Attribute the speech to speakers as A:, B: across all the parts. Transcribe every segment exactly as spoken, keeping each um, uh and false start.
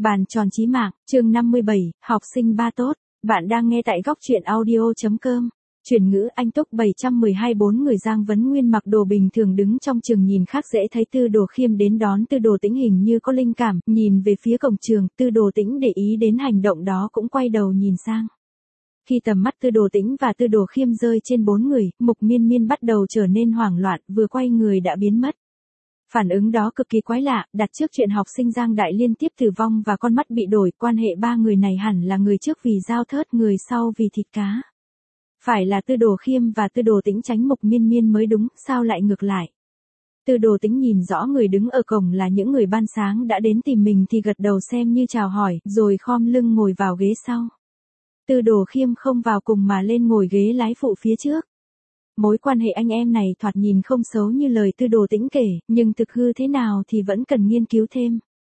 A: Bàn tròn chí mạng, chương năm mươi bảy, học sinh ba tốt. Bạn đang nghe tại góc truyện audio.com. Chuyển ngữ Anh Túc bảy trăm mười hai. Bốn người Giang Vấn Nguyên mặc đồ bình thường đứng trong trường nhìn khác dễ thấy. Tư Đồ Khiêm đến đón Tư Đồ Tĩnh hình như có linh cảm, nhìn về phía cổng trường, Tư Đồ Tĩnh để ý đến hành động đó cũng quay đầu nhìn sang. Khi tầm mắt Tư Đồ Tĩnh và Tư Đồ Khiêm rơi trên bốn người, Mục Miên Miên bắt đầu trở nên hoảng loạn, vừa quay người đã biến mất. Phản ứng đó cực kỳ quái lạ, đặt trước chuyện học sinh Giang Đại liên tiếp tử vong và con mắt bị đổi, quan hệ ba người này hẳn là người trước vì dao thớt, người sau vì thịt cá. Phải là Tư Đồ Khiêm và Tư Đồ Tĩnh tránh Mục Miên Miên mới đúng, sao lại ngược lại? Tư Đồ Tĩnh nhìn rõ người đứng ở cổng là những người ban sáng đã đến tìm mình thì gật đầu xem như chào hỏi, rồi khom lưng ngồi vào ghế sau. Tư Đồ Khiêm không vào cùng mà lên ngồi ghế lái phụ phía trước. Mối quan hệ anh em này thoạt nhìn không xấu như lời Tư Đồ Tĩnh kể, nhưng thực hư thế nào thì vẫn cần nghiên cứu thêm.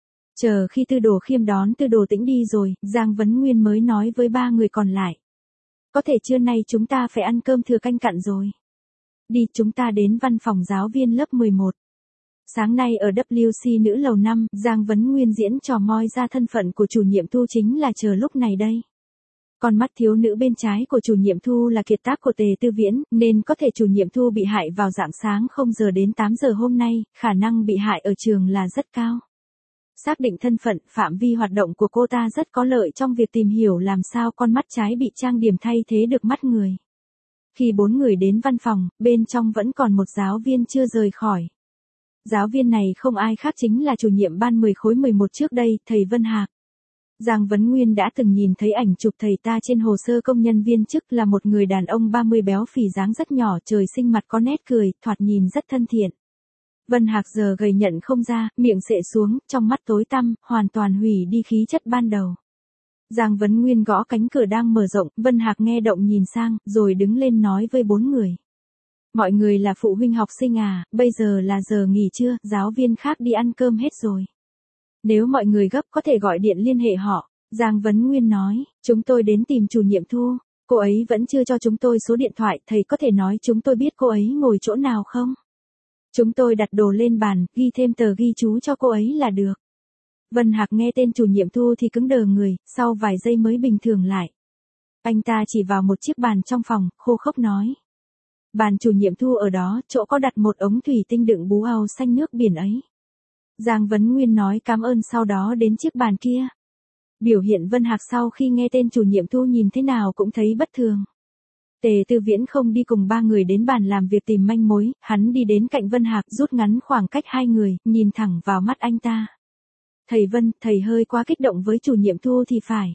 A: Chờ khi Tư Đồ Khiêm đón Tư Đồ Tĩnh đi rồi, Giang Vấn Nguyên mới nói với ba người còn lại. Có thể trưa nay chúng ta phải ăn cơm thừa canh cặn rồi. Đi, chúng ta đến văn phòng giáo viên lớp mười một. Sáng nay ở W C nữ lầu năm, Giang Vấn Nguyên diễn trò moi ra thân phận của chủ nhiệm Thu chính là chờ lúc này đây. Con mắt thiếu nữ bên trái của chủ nhiệm Thu là kiệt tác của Tề Tư Viễn, nên có thể chủ nhiệm Thu bị hại vào rạng sáng không giờ đến tám giờ hôm nay, khả năng bị hại ở trường là rất cao. Xác định thân phận, phạm vi hoạt động của cô ta rất có lợi trong việc tìm hiểu làm sao con mắt trái bị trang điểm thay thế được mắt người. Khi bốn người đến văn phòng, bên trong vẫn còn một giáo viên chưa rời khỏi. Giáo viên này không ai khác chính là chủ nhiệm ban mười khối mười một trước đây, thầy Vân Hạc. Giang Vấn Nguyên đã từng nhìn thấy ảnh chụp thầy ta trên hồ sơ công nhân viên chức, là một người đàn ông ba mươi béo phì dáng rất nhỏ, trời sinh mặt có nét cười, thoạt nhìn rất thân thiện. Vân Hạc giờ gầy nhận không ra, miệng xệ xuống, trong mắt tối tăm, hoàn toàn hủy đi khí chất ban đầu. Giang Vấn Nguyên gõ cánh cửa đang mở rộng, Vân Hạc nghe động nhìn sang, rồi đứng lên nói với bốn người. Mọi người là phụ huynh học sinh à, bây giờ là giờ nghỉ trưa, giáo viên khác đi ăn cơm hết rồi. Nếu mọi người gấp có thể gọi điện liên hệ họ. Giang Vấn Nguyên nói, chúng tôi đến tìm chủ nhiệm Thu, cô ấy vẫn chưa cho chúng tôi số điện thoại, thầy có thể nói chúng tôi biết cô ấy ngồi chỗ nào không? Chúng tôi đặt đồ lên bàn, ghi thêm tờ ghi chú cho cô ấy là được. Vân Hạc nghe tên chủ nhiệm Thu thì cứng đờ người, sau vài giây mới bình thường lại. Anh ta chỉ vào một chiếc bàn trong phòng, khô khốc nói. Bàn chủ nhiệm Thu ở đó, chỗ có đặt một ống thủy tinh đựng bú àu xanh nước biển ấy. Giang Vấn Nguyên nói cảm ơn sau đó đến chiếc bàn kia. Biểu hiện Vân Hạc sau khi nghe tên chủ nhiệm Thu nhìn thế nào cũng thấy bất thường. Tề Tư Viễn không đi cùng ba người đến bàn làm việc tìm manh mối, hắn đi đến cạnh Vân Hạc rút ngắn khoảng cách hai người, nhìn thẳng vào mắt anh ta. Thầy Vân, thầy hơi quá kích động với chủ nhiệm Thu thì phải.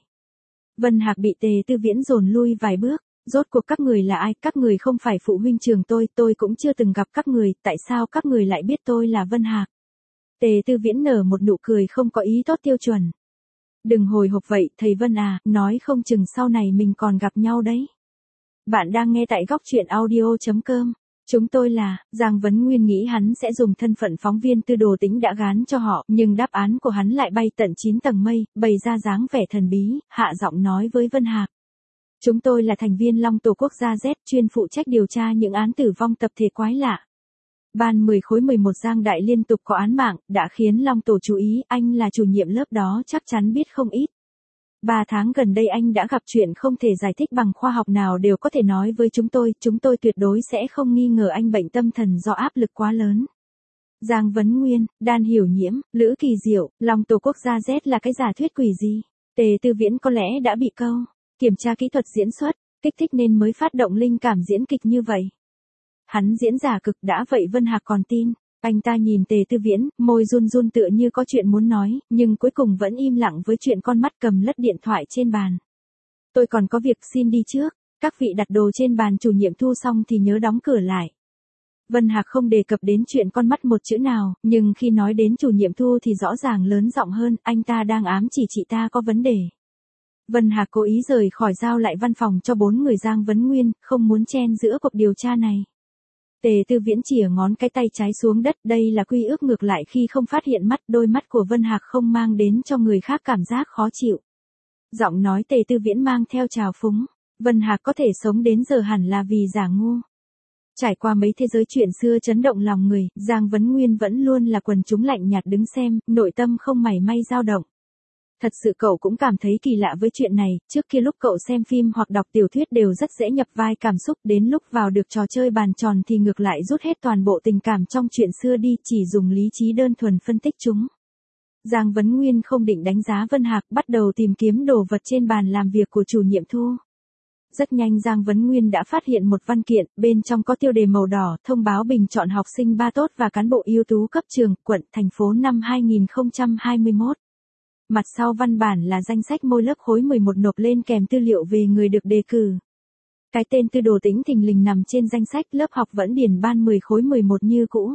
A: Vân Hạc bị Tề Tư Viễn dồn lui vài bước, rốt cuộc các người là ai, các người không phải phụ huynh trường tôi, tôi cũng chưa từng gặp các người, tại sao các người lại biết tôi là Vân Hạc? Tề Tư Viễn nở một nụ cười không có ý tốt tiêu chuẩn. Đừng hồi hộp vậy, thầy Vân à, nói không chừng sau này mình còn gặp nhau đấy. Bạn đang nghe tại góc truyện audio.com. Chúng tôi là, Giang Vấn Nguyên nghĩ hắn sẽ dùng thân phận phóng viên Tư Đồ Tĩnh đã gán cho họ, nhưng đáp án của hắn lại bay tận chín tầng mây, bày ra dáng vẻ thần bí, hạ giọng nói với Vân Hạc. Chúng tôi là thành viên Long Tổ Quốc gia Z, chuyên phụ trách điều tra những án tử vong tập thể quái lạ. Ban mười khối mười một Giang Đại liên tục có án mạng, đã khiến Long Tổ chú ý, anh là chủ nhiệm lớp đó chắc chắn biết không ít. Ba tháng gần đây anh đã gặp chuyện không thể giải thích bằng khoa học nào đều có thể nói với chúng tôi, chúng tôi tuyệt đối sẽ không nghi ngờ anh bệnh tâm thần do áp lực quá lớn. Giang Vấn Nguyên, Đan Hiểu Nhiễm, Lữ Kỳ Diệu, Long Tổ Quốc gia Z là cái giả thuyết quỷ gì? Tề Tư Viễn có lẽ đã bị câu, kiểm tra kỹ thuật diễn xuất, kích thích nên mới phát động linh cảm diễn kịch như vậy. Hắn diễn giả cực, đã vậy Vân Hạc còn tin. Anh ta nhìn Tề Tư Viễn, môi run run tựa như có chuyện muốn nói, nhưng cuối cùng vẫn im lặng với chuyện con mắt cầm lất điện thoại trên bàn. Tôi còn có việc xin đi trước, các vị đặt đồ trên bàn chủ nhiệm Thu xong thì nhớ đóng cửa lại. Vân Hạc không đề cập đến chuyện con mắt một chữ nào, nhưng khi nói đến chủ nhiệm Thu thì rõ ràng lớn giọng hơn, anh ta đang ám chỉ chị ta có vấn đề. Vân Hạc cố ý rời khỏi giao lại văn phòng cho bốn người Giang Vấn Nguyên, không muốn chen giữa cuộc điều tra này. Tề Tư Viễn chìa ngón cái tay trái xuống đất, đây là quy ước ngược lại khi không phát hiện mắt, đôi mắt của Vân Hạc không mang đến cho người khác cảm giác khó chịu. Giọng nói Tề Tư Viễn mang theo trào phúng, Vân Hạc có thể sống đến giờ hẳn là vì giả ngu. Trải qua mấy thế giới chuyện xưa chấn động lòng người, Giang Vấn Nguyên vẫn luôn là quần chúng lạnh nhạt đứng xem, nội tâm không mảy may dao động. Thật sự cậu cũng cảm thấy kỳ lạ với chuyện này, trước kia lúc cậu xem phim hoặc đọc tiểu thuyết đều rất dễ nhập vai cảm xúc, đến lúc vào được trò chơi bàn tròn thì ngược lại rút hết toàn bộ tình cảm trong chuyện xưa đi, chỉ dùng lý trí đơn thuần phân tích chúng. Giang Vấn Nguyên không định đánh giá Vân Hạc, bắt đầu tìm kiếm đồ vật trên bàn làm việc của chủ nhiệm Thu. Rất nhanh Giang Vấn Nguyên đã phát hiện một văn kiện, bên trong có tiêu đề màu đỏ, thông báo bình chọn học sinh ba tốt và cán bộ ưu tú cấp trường, quận, thành phố năm hai nghìn không trăm hai mươi mốt. Mặt sau văn bản là danh sách môi lớp khối mười một nộp lên kèm tư liệu về người được đề cử. Cái tên Tư Đồ Tĩnh thình lình nằm trên danh sách, lớp học vẫn điền ban mười khối mười một như cũ.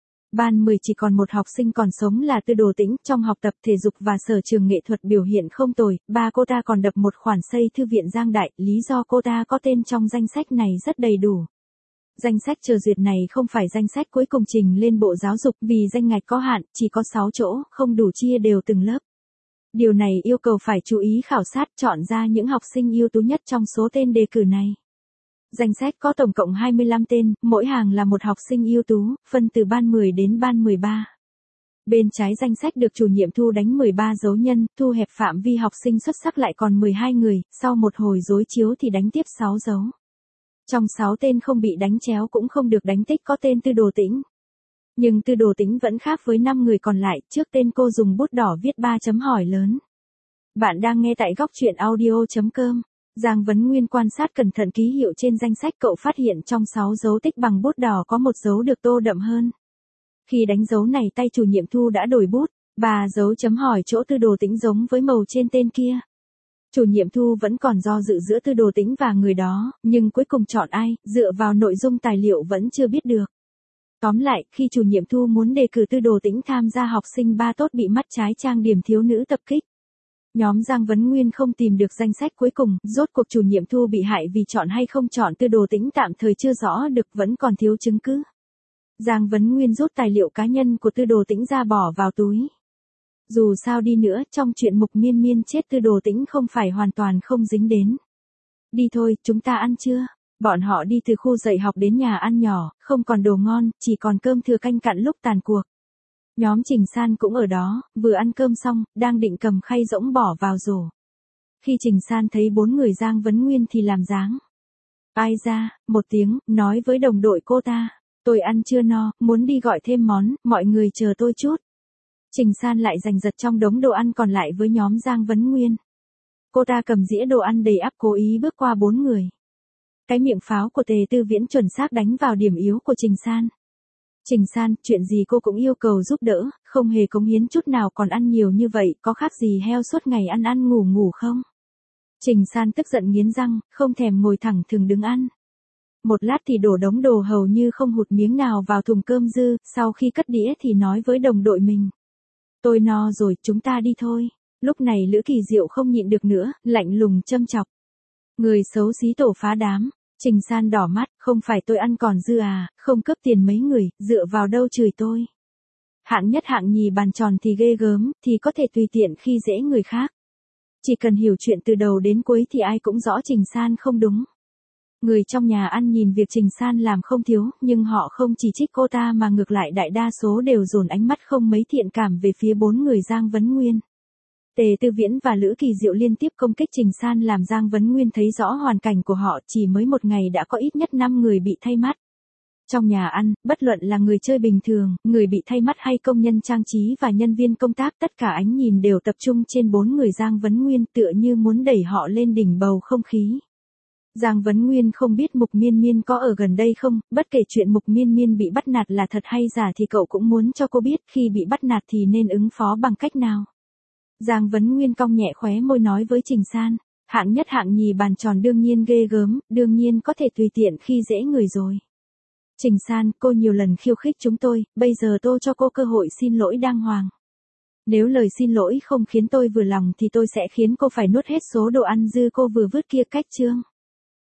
A: Ban mười chỉ còn một học sinh còn sống là Tư Đồ Tĩnh, trong học tập thể dục và sở trường nghệ thuật biểu hiện không tồi, ba cô ta còn đập một khoản xây thư viện Giang Đại, lý do cô ta có tên trong danh sách này rất đầy đủ. Danh sách chờ duyệt này không phải danh sách cuối cùng trình lên Bộ Giáo dục, vì danh ngạch có hạn, chỉ có sáu chỗ, không đủ chia đều từng lớp. Điều này yêu cầu phải chú ý khảo sát, chọn ra những học sinh ưu tú nhất trong số tên đề cử này. Danh sách có tổng cộng hai mươi lăm tên, mỗi hàng là một học sinh ưu tú, phân từ ban mười đến ban mười ba. Bên trái danh sách được chủ nhiệm Thu đánh mười ba dấu nhân, thu hẹp phạm vi học sinh xuất sắc lại còn mười hai người, sau một hồi đối chiếu thì đánh tiếp sáu dấu. Trong sáu tên không bị đánh chéo cũng không được đánh tích có tên Tư Đồ Tĩnh. Nhưng Tư Đồ Tĩnh vẫn khác với năm người còn lại, trước tên cô dùng bút đỏ viết ba chấm hỏi lớn. Bạn đang nghe tại góc truyện audio chấm com. Giang Vấn Nguyên quan sát cẩn thận ký hiệu trên danh sách, cậu phát hiện trong sáu dấu tích bằng bút đỏ có một dấu được tô đậm hơn. Khi đánh dấu này tay chủ nhiệm Thu đã đổi bút, ba dấu chấm hỏi chỗ Tư Đồ Tĩnh giống với màu trên tên kia. Chủ nhiệm Thu vẫn còn do dự giữa Tư Đồ Tĩnh và người đó, nhưng cuối cùng chọn ai, dựa vào nội dung tài liệu vẫn chưa biết được. Tóm lại, khi chủ nhiệm Thu muốn đề cử Tư Đồ Tĩnh tham gia học sinh ba tốt bị mắt trái trang điểm thiếu nữ tập kích. Nhóm Giang Vấn Nguyên không tìm được danh sách cuối cùng, rốt cuộc chủ nhiệm Thu bị hại vì chọn hay không chọn Tư Đồ Tĩnh tạm thời chưa rõ được, vẫn còn thiếu chứng cứ. Giang Vấn Nguyên rút tài liệu cá nhân của Tư Đồ Tĩnh ra bỏ vào túi. Dù sao đi nữa, trong chuyện Mục Miên Miên chết Tư Đồ Tĩnh không phải hoàn toàn không dính đến. Đi thôi, chúng ta ăn trưa. Bọn họ đi từ khu dạy học đến nhà ăn nhỏ, không còn đồ ngon, chỉ còn cơm thừa canh cặn lúc tàn cuộc. Nhóm Trình San cũng ở đó, vừa ăn cơm xong, đang định cầm khay rỗng bỏ vào rổ. Khi Trình San thấy bốn người Giang Vấn Nguyên thì làm dáng. Ai ra, một tiếng, nói với đồng đội cô ta. Tôi ăn chưa no, muốn đi gọi thêm món, mọi người chờ tôi chút. Trình San lại giành giật trong đống đồ ăn còn lại với nhóm Giang Vấn Nguyên. Cô ta cầm dĩa đồ ăn đầy ắp cố ý bước qua bốn người. Cái miệng pháo của Tề Tư Viễn chuẩn xác đánh vào điểm yếu của Trình San. Trình San, chuyện gì cô cũng yêu cầu giúp đỡ, không hề cống hiến chút nào còn ăn nhiều như vậy, có khác gì heo suốt ngày ăn ăn ngủ ngủ không? Trình San tức giận nghiến răng, không thèm ngồi thẳng thừng đứng ăn. Một lát thì đổ đống đồ hầu như không hụt miếng nào vào thùng cơm dư, sau khi cất đĩa thì nói với đồng đội mình. Tôi no rồi, chúng ta đi thôi. Lúc này Lữ Kỳ Diệu không nhịn được nữa, lạnh lùng châm chọc. Người xấu xí tổ phá đám. Trình San đỏ mắt, không phải tôi ăn còn dư à, không cướp tiền mấy người, dựa vào đâu chửi tôi. Hạng nhất hạng nhì bàn tròn thì ghê gớm, thì có thể tùy tiện khi dễ người khác. Chỉ cần hiểu chuyện từ đầu đến cuối thì ai cũng rõ Trình San không đúng. Người trong nhà ăn nhìn việc Trình San làm không thiếu, nhưng họ không chỉ trích cô ta mà ngược lại đại đa số đều dồn ánh mắt không mấy thiện cảm về phía bốn người Giang Vấn Nguyên. Tề Tư Viễn và Lữ Kỳ Diệu liên tiếp công kích Trình San làm Giang Vấn Nguyên thấy rõ hoàn cảnh của họ, chỉ mới một ngày đã có ít nhất năm người bị thay mắt. Trong nhà ăn, bất luận là người chơi bình thường, người bị thay mắt hay công nhân trang trí và nhân viên công tác, tất cả ánh nhìn đều tập trung trên bốn người Giang Vấn Nguyên, tựa như muốn đẩy họ lên đỉnh bầu không khí. Giang Vấn Nguyên không biết Mục Miên Miên có ở gần đây không, bất kể chuyện Mục Miên Miên bị bắt nạt là thật hay giả thì cậu cũng muốn cho cô biết khi bị bắt nạt thì nên ứng phó bằng cách nào. Giang Vấn Nguyên cong nhẹ khóe môi nói với Trình San, hạng nhất hạng nhì bàn tròn đương nhiên ghê gớm, đương nhiên có thể tùy tiện khi dễ người rồi. Trình San, cô nhiều lần khiêu khích chúng tôi, bây giờ tôi cho cô cơ hội xin lỗi đàng hoàng. Nếu lời xin lỗi không khiến tôi vừa lòng thì tôi sẽ khiến cô phải nuốt hết số đồ ăn dư cô vừa vứt kia, cách chương.